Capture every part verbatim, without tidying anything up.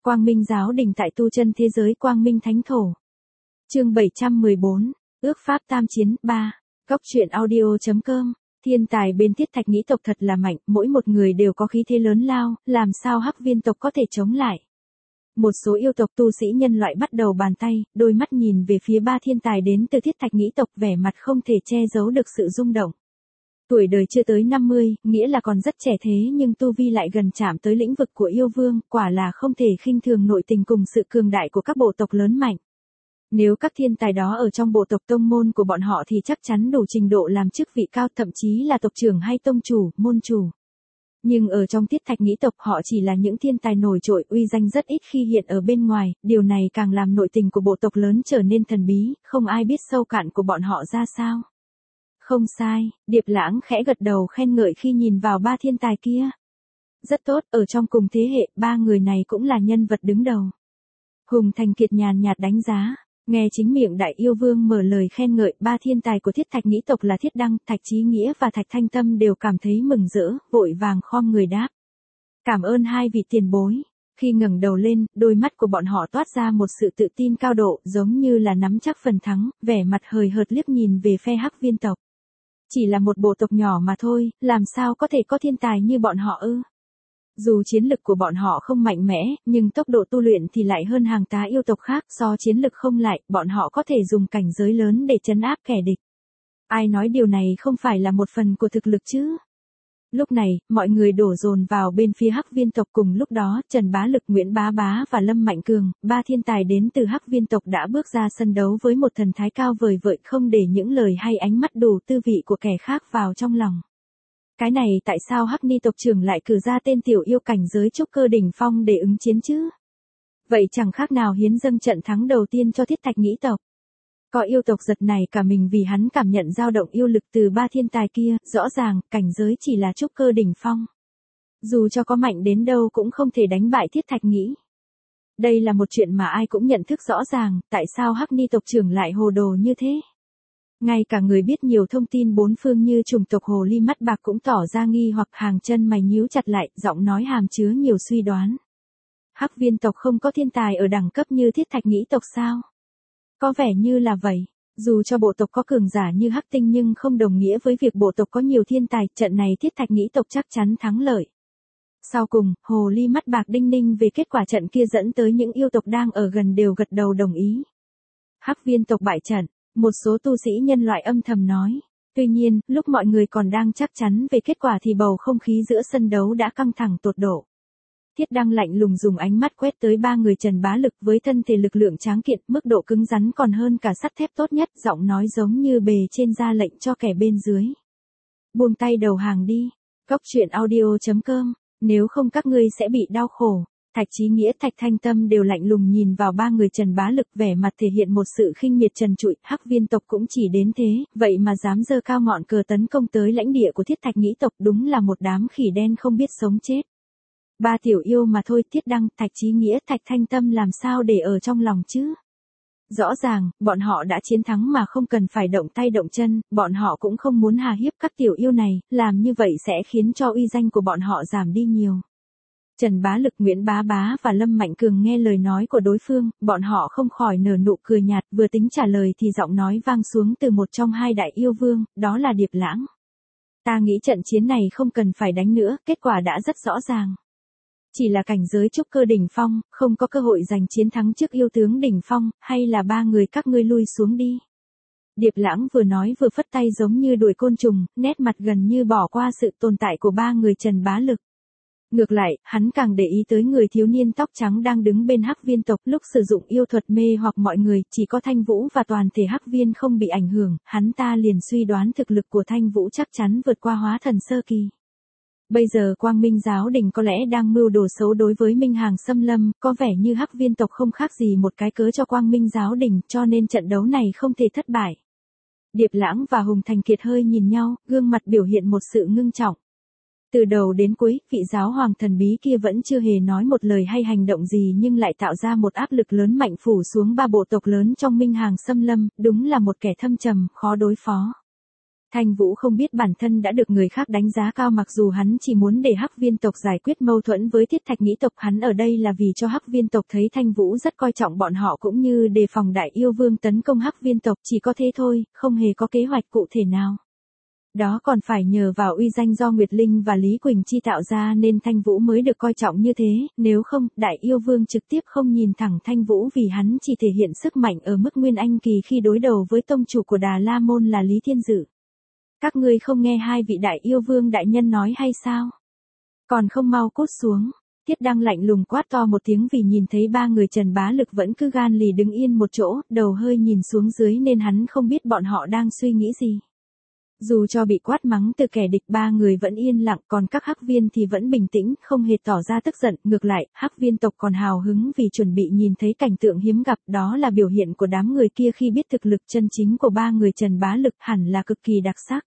Quang Minh giáo đình tại tu chân thế giới Quang Minh Thánh Thổ. Chương bảy trăm mười bốn, ước pháp tam chiến, ba. Góc truyện audio chấm com. Thiên tài bên Thiết Thạch Nghĩ tộc thật là mạnh, mỗi một người đều có khí thế lớn lao, làm sao Hắc Viên tộc có thể chống lại. Một số yêu tộc tu sĩ nhân loại bắt đầu bàn tay, đôi mắt nhìn về phía ba thiên tài đến từ Thiết Thạch Nghĩ tộc, vẻ mặt không thể che giấu được sự rung động. Tuổi đời chưa tới năm mươi, nghĩa là còn rất trẻ thế nhưng tu vi lại gần chạm tới lĩnh vực của yêu vương, quả là không thể khinh thường nội tình cùng sự cường đại của các bộ tộc lớn mạnh. Nếu các thiên tài đó ở trong bộ tộc tông môn của bọn họ thì chắc chắn đủ trình độ làm chức vị cao, thậm chí là tộc trưởng hay tông chủ, môn chủ. Nhưng ở trong Thiết Thạch Nghĩ tộc họ chỉ là những thiên tài nổi trội, uy danh rất ít khi hiện ở bên ngoài, điều này càng làm nội tình của bộ tộc lớn trở nên thần bí, không ai biết sâu cạn của bọn họ ra sao. Không sai, Điệp Lãng khẽ gật đầu khen ngợi khi nhìn vào ba thiên tài kia. Rất tốt, ở trong cùng thế hệ, ba người này cũng là nhân vật đứng đầu. Hùng Thành Kiệt nhàn nhạt đánh giá, nghe chính miệng đại yêu vương mở lời khen ngợi, ba thiên tài của Thiết Thạch Nghĩ tộc là Thiết Đăng, Thạch Chí Nghĩa và Thạch Thanh Tâm đều cảm thấy mừng rỡ, vội vàng khom người đáp. Cảm ơn hai vị tiền bối. Khi ngẩng đầu lên, đôi mắt của bọn họ toát ra một sự tự tin cao độ, giống như là nắm chắc phần thắng, vẻ mặt hời hợt liếc nhìn về phe Hắc Viên tộc. Chỉ là một bộ tộc nhỏ mà thôi, làm sao có thể có thiên tài như bọn họ ư? Dù chiến lực của bọn họ không mạnh mẽ, nhưng tốc độ tu luyện thì lại hơn hàng tá yêu tộc khác, so chiến lực không lại, bọn họ có thể dùng cảnh giới lớn để trấn áp kẻ địch. Ai nói điều này không phải là một phần của thực lực chứ? Lúc này, mọi người đổ dồn vào bên phía Hắc Viên tộc, cùng lúc đó, Trần Bá Lực, Nguyễn Bá Bá và Lâm Mạnh Cường, ba thiên tài đến từ Hắc Viên tộc đã bước ra sân đấu với một thần thái cao vời vợi, không để những lời hay ánh mắt đủ tư vị của kẻ khác vào trong lòng. Cái này tại sao Hắc Ni tộc trưởng lại cử ra tên tiểu yêu cảnh giới trúc cơ đỉnh phong để ứng chiến chứ? Vậy chẳng khác nào hiến dâng trận thắng đầu tiên cho Thiết Thạch Nghĩ tộc. Có yêu tộc giật này cả mình vì hắn cảm nhận dao động yêu lực từ ba thiên tài kia, rõ ràng, cảnh giới chỉ là trúc cơ đỉnh phong. Dù cho có mạnh đến đâu cũng không thể đánh bại Thiết Thạch Nghĩ. Đây là một chuyện mà ai cũng nhận thức rõ ràng, tại sao Hắc Ni tộc trưởng lại hồ đồ như thế? Ngay cả người biết nhiều thông tin bốn phương như chủng tộc hồ ly mắt bạc cũng tỏ ra nghi hoặc, hàng chân mày nhíu chặt lại, giọng nói hàm chứa nhiều suy đoán. Hắc Viên tộc không có thiên tài ở đẳng cấp như Thiết Thạch Nghĩ tộc sao? Có vẻ như là vậy, dù cho bộ tộc có cường giả như Hắc Tinh nhưng không đồng nghĩa với việc bộ tộc có nhiều thiên tài, trận này Thiết Thạch Nghĩ tộc chắc chắn thắng lợi. Sau cùng, hồ ly mắt bạc đinh ninh về kết quả trận kia dẫn tới những yêu tộc đang ở gần đều gật đầu đồng ý. Hắc Viên tộc bại trận, một số tu sĩ nhân loại âm thầm nói. Tuy nhiên, lúc mọi người còn đang chắc chắn về kết quả thì bầu không khí giữa sân đấu đã căng thẳng tột độ. Thiết Đăng lạnh lùng dùng ánh mắt quét tới ba người Trần Bá Lực với thân thể lực lượng tráng kiện, mức độ cứng rắn còn hơn cả sắt thép tốt nhất, giọng nói giống như bề trên ra lệnh cho kẻ bên dưới. Buông tay đầu hàng đi. Góc truyện audio chấm com, nếu không các ngươi sẽ bị đau khổ. Thạch Chí Nghĩa, Thạch Thanh Tâm đều lạnh lùng nhìn vào ba người Trần Bá Lực, vẻ mặt thể hiện một sự khinh miệt trần trụi. Hắc Viên tộc cũng chỉ đến thế, vậy mà dám giơ cao ngọn cờ tấn công tới lãnh địa của Thiết Thạch Nghĩ tộc, đúng là một đám khỉ đen không biết sống chết. Ba tiểu yêu mà thôi, Thiết Đăng, Thạch Chí Nghĩa, Thạch Thanh Tâm làm sao để ở trong lòng chứ? Rõ ràng, bọn họ đã chiến thắng mà không cần phải động tay động chân, bọn họ cũng không muốn hà hiếp các tiểu yêu này, làm như vậy sẽ khiến cho uy danh của bọn họ giảm đi nhiều. Trần Bá Lực, Nguyễn Bá Bá và Lâm Mạnh Cường nghe lời nói của đối phương, bọn họ không khỏi nở nụ cười nhạt, vừa tính trả lời thì giọng nói vang xuống từ một trong hai đại yêu vương, đó là Điệp Lãng. Ta nghĩ trận chiến này không cần phải đánh nữa, kết quả đã rất rõ ràng. Chỉ là cảnh giới trúc cơ đỉnh phong, không có cơ hội giành chiến thắng trước yêu tướng đỉnh phong, hay là ba người các ngươi lui xuống đi. Điệp Lãng vừa nói vừa phất tay giống như đuổi côn trùng, nét mặt gần như bỏ qua sự tồn tại của ba người Trần Bá Lực. Ngược lại, hắn càng để ý tới người thiếu niên tóc trắng đang đứng bên Hắc Viên tộc, lúc sử dụng yêu thuật mê hoặc mọi người, chỉ có Thanh Vũ và toàn thể Hắc Viên không bị ảnh hưởng, hắn ta liền suy đoán thực lực của Thanh Vũ chắc chắn vượt qua hóa thần sơ kỳ. Bây giờ Quang Minh giáo đình có lẽ đang mưu đồ xấu đối với Minh Hàng xâm lâm, có vẻ như Hắc Viên tộc không khác gì một cái cớ cho Quang Minh giáo đình, cho nên trận đấu này không thể thất bại. Điệp Lãng và Hùng Thành Kiệt hơi nhìn nhau, gương mặt biểu hiện một sự ngưng trọng. Từ đầu đến cuối, vị giáo hoàng thần bí kia vẫn chưa hề nói một lời hay hành động gì nhưng lại tạo ra một áp lực lớn mạnh phủ xuống ba bộ tộc lớn trong Minh Hàng xâm lâm, đúng là một kẻ thâm trầm, khó đối phó. Thanh Vũ không biết bản thân đã được người khác đánh giá cao, mặc dù hắn chỉ muốn để Hắc Viên tộc giải quyết mâu thuẫn với Thiết Thạch Nhĩ tộc, hắn ở đây là vì cho Hắc Viên tộc thấy Thanh Vũ rất coi trọng bọn họ cũng như đề phòng Đại Yêu Vương tấn công Hắc Viên tộc, chỉ có thế thôi, không hề có kế hoạch cụ thể nào. Đó còn phải nhờ vào uy danh do Nguyệt Linh và Lý Quỳnh Chi tạo ra nên Thanh Vũ mới được coi trọng như thế, nếu không, Đại Yêu Vương trực tiếp không nhìn thẳng Thanh Vũ vì hắn chỉ thể hiện sức mạnh ở mức Nguyên Anh kỳ khi đối đầu với tông chủ của Đà La Môn là Lý Thiên Dự. Các ngươi không nghe hai vị Đại Yêu Vương đại nhân nói hay sao? Còn không mau cút xuống. Thiết Đăng lạnh lùng quát to một tiếng vì nhìn thấy ba người Trần Bá Lực vẫn cứ gan lì đứng yên một chỗ, đầu hơi nhìn xuống dưới nên hắn không biết bọn họ đang suy nghĩ gì. Dù cho bị quát mắng từ kẻ địch, ba người vẫn yên lặng, còn các Hắc Viên thì vẫn bình tĩnh, không hề tỏ ra tức giận, ngược lại, Hắc Viên tộc còn hào hứng vì chuẩn bị nhìn thấy cảnh tượng hiếm gặp, đó là biểu hiện của đám người kia khi biết thực lực chân chính của ba người Trần Bá Lực, hẳn là cực kỳ đặc sắc.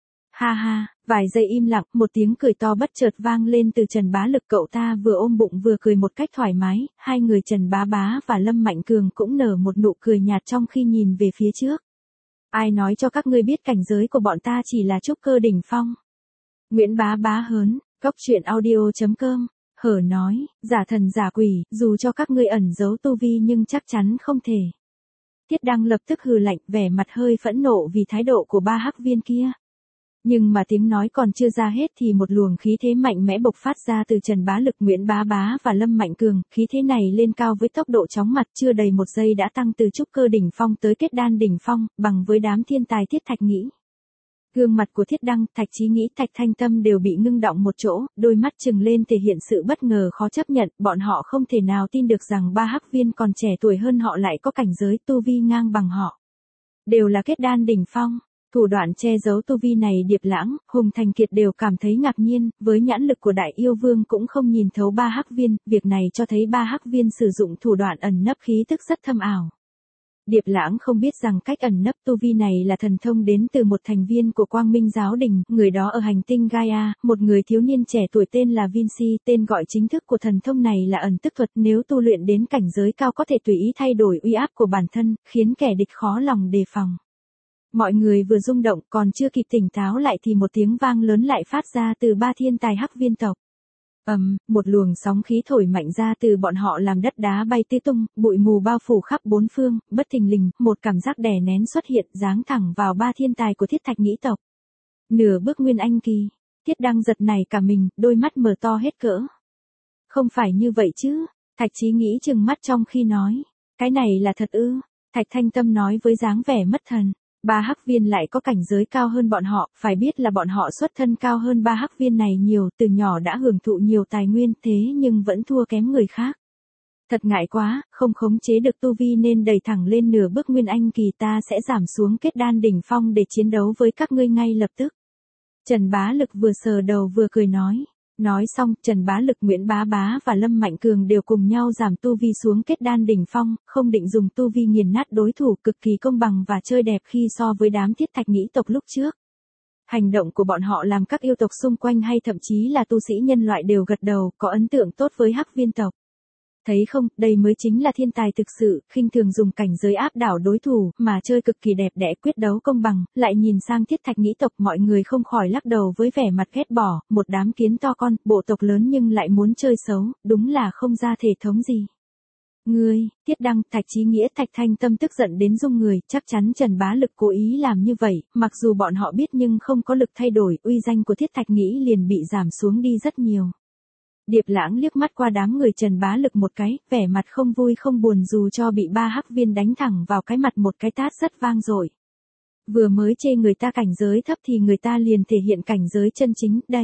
Ha ha, vài giây im lặng, một tiếng cười to bất chợt vang lên từ Trần Bá Lực, cậu ta vừa ôm bụng vừa cười một cách thoải mái, hai người Trần Bá Bá và Lâm Mạnh Cường cũng nở một nụ cười nhạt trong khi nhìn về phía trước. Ai nói cho các ngươi biết cảnh giới của bọn ta chỉ là trúc cơ đỉnh phong? Nguyễn Bá Bá hớn, Cốc Truyện Audio chấm com, hở nói, giả thần giả quỷ, dù cho các ngươi ẩn giấu tu vi nhưng chắc chắn không thể. Thiết Đăng lập tức hừ lạnh, vẻ mặt hơi phẫn nộ vì thái độ của ba Hắc Viên kia. Nhưng mà tiếng nói còn chưa ra hết thì một luồng khí thế mạnh mẽ bộc phát ra từ Trần Bá Lực, Nguyễn Bá Bá và Lâm Mạnh Cường, khí thế này lên cao với tốc độ chóng mặt, chưa đầy một giây đã tăng từ trúc cơ đỉnh phong tới kết đan đỉnh phong, bằng với đám thiên tài Thiết Thạch Nhĩ. Gương mặt của Thiết Đăng, Thạch Chí Nghĩ, Thạch Thanh Tâm đều bị ngưng động một chỗ, đôi mắt trừng lên thể hiện sự bất ngờ khó chấp nhận, bọn họ không thể nào tin được rằng ba Hắc Viên còn trẻ tuổi hơn họ lại có cảnh giới tu vi ngang bằng họ. Đều là kết đan đỉnh phong. Thủ đoạn che giấu tu vi này Điệp Lãng, Hùng Thành Kiệt đều cảm thấy ngạc nhiên, với nhãn lực của Đại Yêu Vương cũng không nhìn thấu ba Hắc Viên, việc này cho thấy ba Hắc Viên sử dụng thủ đoạn ẩn nấp khí tức rất thâm ảo. Điệp Lãng không biết rằng cách ẩn nấp tu vi này là thần thông đến từ một thành viên của Quang Minh Giáo Đình, người đó ở hành tinh Gaia, một người thiếu niên trẻ tuổi tên là Vinci, tên gọi chính thức của thần thông này là ẩn tức thuật, nếu tu luyện đến cảnh giới cao có thể tùy ý thay đổi uy áp của bản thân, khiến kẻ địch khó lòng đề phòng. Mọi người vừa rung động, còn chưa kịp tỉnh táo lại thì một tiếng vang lớn lại phát ra từ ba thiên tài Hắc Viên tộc. Ầm, um, một luồng sóng khí thổi mạnh ra từ bọn họ làm đất đá bay tứ tung, bụi mù bao phủ khắp bốn phương, bất thình lình, một cảm giác đè nén xuất hiện, giáng thẳng vào ba thiên tài của Thiết Thạch Nhĩ tộc. Nửa bước Nguyên Anh kỳ, Thiết Đăng giật nảy cả mình, đôi mắt mở to hết cỡ. Không phải như vậy chứ? Thạch Chí Nghĩ trừng mắt trong khi nói, cái này là thật ư? Thạch Thanh Tâm nói với dáng vẻ mất thần. Ba Hắc Viên lại có cảnh giới cao hơn bọn họ, phải biết là bọn họ xuất thân cao hơn ba Hắc Viên này nhiều, từ nhỏ đã hưởng thụ nhiều tài nguyên thế nhưng vẫn thua kém người khác. Thật ngại quá, không khống chế được tu vi nên đẩy thẳng lên nửa bước Nguyên Anh kỳ, ta sẽ giảm xuống kết đan đỉnh phong để chiến đấu với các ngươi ngay lập tức. Trần Bá Lực vừa sờ đầu vừa cười nói. Nói xong, Trần Bá Lực, Nguyễn Bá Bá và Lâm Mạnh Cường đều cùng nhau giảm tu vi xuống kết đan đỉnh phong, không định dùng tu vi nghiền nát đối thủ, cực kỳ công bằng và chơi đẹp khi so với đám Thiết Thạch Nhĩ tộc lúc trước. Hành động của bọn họ làm các yêu tộc xung quanh hay thậm chí là tu sĩ nhân loại đều gật đầu, có ấn tượng tốt với Hắc Viên tộc. Thấy không, đây mới chính là thiên tài thực sự, khinh thường dùng cảnh giới áp đảo đối thủ, mà chơi cực kỳ đẹp đẽ, quyết đấu công bằng. Lại nhìn sang Thiết Thạch Nhĩ tộc, mọi người không khỏi lắc đầu với vẻ mặt ghét bỏ, một đám kiến to con, bộ tộc lớn nhưng lại muốn chơi xấu, đúng là không ra thể thống gì. Ngươi, Thiết Đăng, Thạch Chí Nghĩa, Thạch Thanh Tâm tức giận đến rung người, chắc chắn Trần Bá Lực cố ý làm như vậy, mặc dù bọn họ biết nhưng không có lực thay đổi, uy danh của Thiết Thạch Nhĩ liền bị giảm xuống đi rất nhiều. Điệp Lãng liếc mắt qua đám người Trần Bá Lực một cái, vẻ mặt không vui không buồn dù cho bị ba Hắc Viên đánh thẳng vào cái mặt một cái tát rất vang dội. Vừa mới chê người ta cảnh giới thấp thì người ta liền thể hiện cảnh giới chân chính, đây.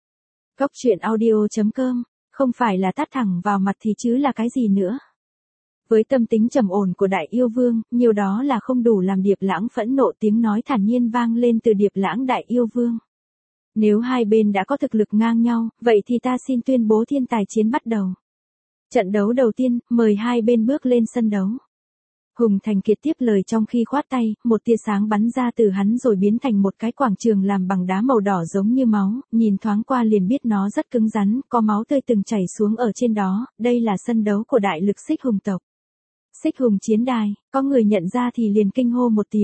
Cốc Truyện Audio chấm com, không phải là tát thẳng vào mặt thì chứ là cái gì nữa. Với tâm tính trầm ổn của Đại Yêu Vương, nhiều đó là không đủ làm Điệp Lãng phẫn nộ, tiếng nói thản nhiên vang lên từ Điệp Lãng Đại Yêu Vương. Nếu hai bên đã có thực lực ngang nhau, vậy thì ta xin tuyên bố thiên tài chiến bắt đầu. Trận đấu đầu tiên, mời hai bên bước lên sân đấu. Hùng Thành Kiệt tiếp lời trong khi khoát tay, một tia sáng bắn ra từ hắn rồi biến thành một cái quảng trường làm bằng đá màu đỏ giống như máu, nhìn thoáng qua liền biết nó rất cứng rắn, có máu tươi từng chảy xuống ở trên đó, đây là sân đấu của đại lực Xích Hùng tộc. Xích Hùng chiến đài, có người nhận ra thì liền kinh hô một tiếng.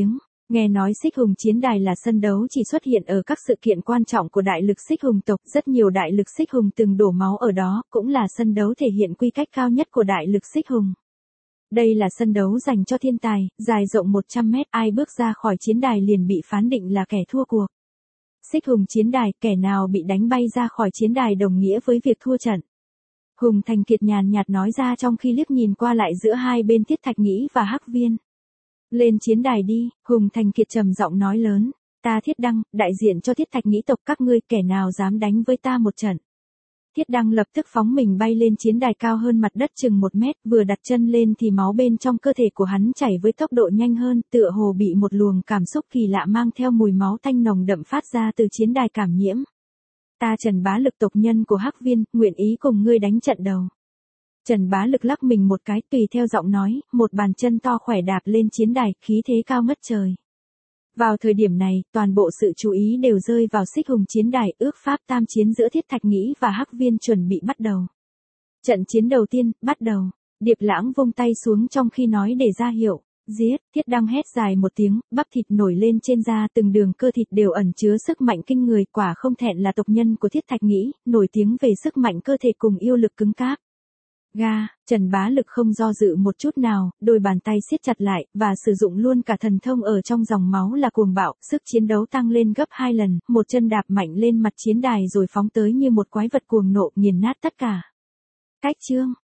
Nghe nói Xích Hùng chiến đài là sân đấu chỉ xuất hiện ở các sự kiện quan trọng của đại lực Xích Hùng tộc, rất nhiều đại lực Xích Hùng từng đổ máu ở đó, cũng là sân đấu thể hiện quy cách cao nhất của đại lực Xích Hùng. Đây là sân đấu dành cho thiên tài, dài rộng một trăm mét, ai bước ra khỏi chiến đài liền bị phán định là kẻ thua cuộc. Xích Hùng chiến đài, kẻ nào bị đánh bay ra khỏi chiến đài đồng nghĩa với việc thua trận. Hùng Thành Kiệt nhàn nhạt nói ra trong khi liếc nhìn qua lại giữa hai bên Tiết Thạch Nghĩ và Hắc Viên. Lên chiến đài đi, Hùng Thành Kiệt trầm giọng nói lớn, ta Thiết Đăng, đại diện cho Thiết Thạch Nghĩ tộc các ngươi, kẻ nào dám đánh với ta một trận. Thiết Đăng lập tức phóng mình bay lên chiến đài cao hơn mặt đất chừng một mét, vừa đặt chân lên thì máu bên trong cơ thể của hắn chảy với tốc độ nhanh hơn, tựa hồ bị một luồng cảm xúc kỳ lạ mang theo mùi máu tanh nồng đậm phát ra từ chiến đài cảm nhiễm. Ta Trần Bá Lực, tộc nhân của Hắc Viên, nguyện ý cùng ngươi đánh trận đầu. Trần Bá Lực lắc mình một cái, tùy theo giọng nói, một bàn chân to khỏe đạp lên chiến đài, khí thế cao ngất trời. Vào thời điểm này, toàn bộ sự chú ý đều rơi vào Xích Hùng chiến đài, ước pháp tam chiến giữa Thiết Thạch Nghĩ và Hắc Viên chuẩn bị bắt đầu. Trận chiến đầu tiên, bắt đầu. Điệp Lãng vung tay xuống trong khi nói để ra hiệu. Giết, Thiết Đăng hét dài một tiếng, bắp thịt nổi lên trên da, từng đường cơ thịt đều ẩn chứa sức mạnh kinh người, quả không thẹn là tộc nhân của Thiết Thạch Nghĩ, nổi tiếng về sức mạnh cơ thể cùng yêu lực cứng cáp. Ga, Trần Bá Lực không do dự một chút nào, đôi bàn tay siết chặt lại, và sử dụng luôn cả thần thông ở trong dòng máu là cuồng bạo, sức chiến đấu tăng lên gấp hai lần, một chân đạp mạnh lên mặt chiến đài rồi phóng tới như một quái vật cuồng nộ, nghiền nát tất cả. Cách chương